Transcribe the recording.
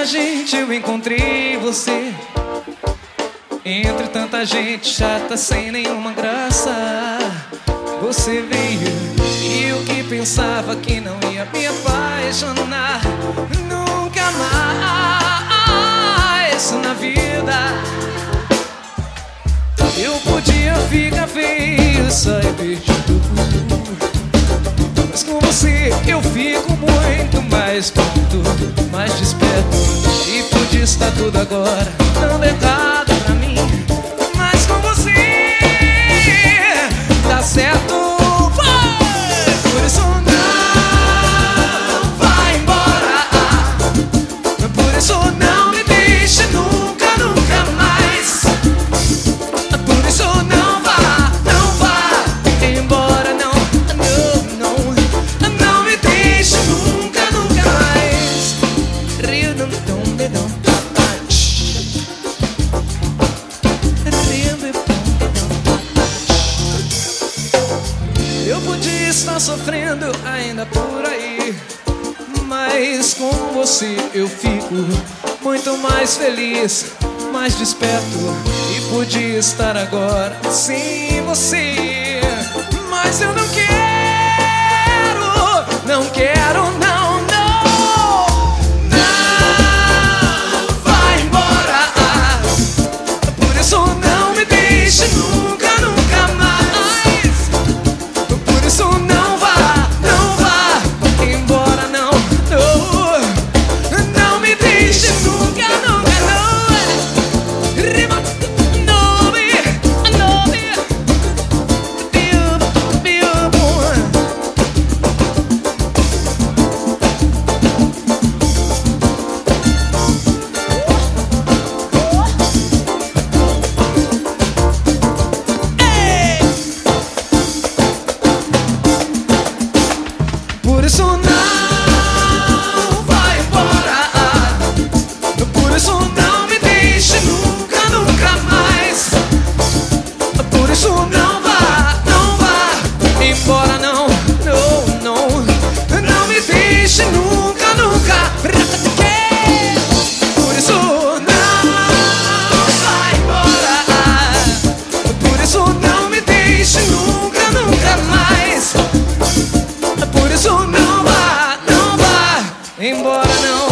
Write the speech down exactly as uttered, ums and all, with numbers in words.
tanta gente eu encontrei você, entre tanta gente chata sem nenhuma graça. Você veio e eu que pensava que não ia me apaixonar nunca mais na vida. Eu podia ficar feio, sair perdido, mas com você eu fico muito mais pronto, mais desperto. E podia estar tudo agora dando errado pra mim, mas com você dá certo. Por isso não vai embora, por isso não me deixe nunca, nunca mais. Por isso não vá, não vá embora, não, não, não, não me deixe nunca, nunca mais. Rio não tão dedão, eu podia estar sofrendo ainda por aí, mas com você eu fico muito mais feliz, mais desperto. E podia estar agora sem você, mas eu não quero, não quero, não, não. Não vai embora, por isso não me deixe nunca, nunca mais. Por isso não vá, não vá embora, não, não. Não me deixe nunca, nunca, não. Por isso não vai embora, por isso não me deixe nunca, nunca mais. Por isso não vá, não vá embora, não, não, não. Não me deixe nunca, nunca. Por isso não vai embora, por isso não me deixe nunca, nunca mais. Por isso não vá, não vá embora, não.